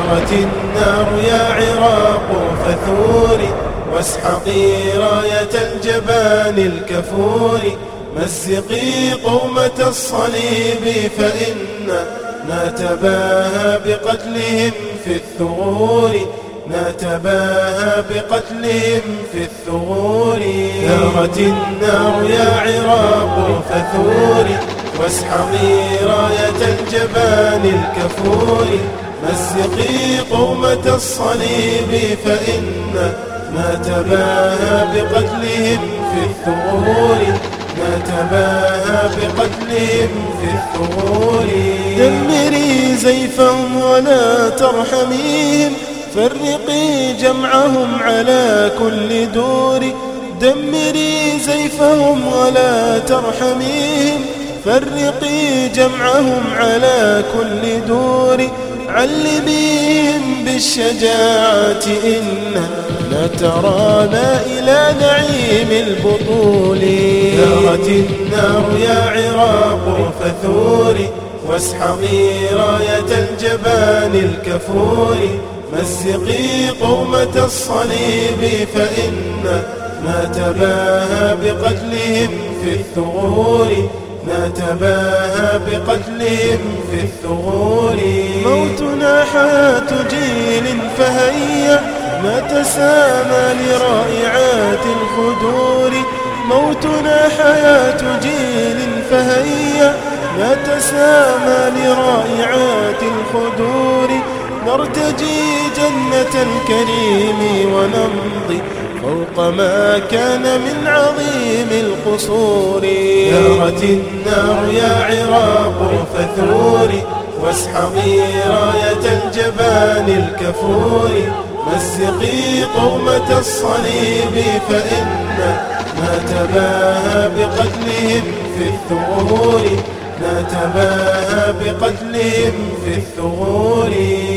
ثارت النار يا عراق فثوري واسحقي راية الجبان الكفور مزقي قومة الصليب فإننا نتباهى بقتلهم في الثغور نتباهى بقتلهم في الثغور ثارت النار يا عراق فثوري واسحقي راية الجبان الكفور مزقي قومة الصليب فإننا نتباهى بقتلهم في الثغور نتباهى بقتلهم في الثغور دمري زيفهم ولا ترحميهم فرقي جمعهم على كل دور دمري زيفهم ولا ترحميهم فرقي جمعهم على كل دور علميهم بالشجاعة إنا نترانا إلى نعيم البطول ثارت النار يا عراق فثوري واسحقي راية الجبان الكفور مزقي قومة الصليب فإننا نتباهى بقتلهم في الثغور نتباهى بقتلهم في الثغور موتنا حياة جيل فهيا نتسامى لرائعات الخدور موتنا حياة جيل فهيا نتسامى لرائعات الخدور نرتجي جنة الكريم ونمضي فوق ما كان من عظيم القصور ثارت النار يا عراق فثوري واسحقي راية الجبان الكفور مزقي قومة الصليب فإننا نتباهى بقتلهم في الثغور نتباهى بقتلهم في الثغور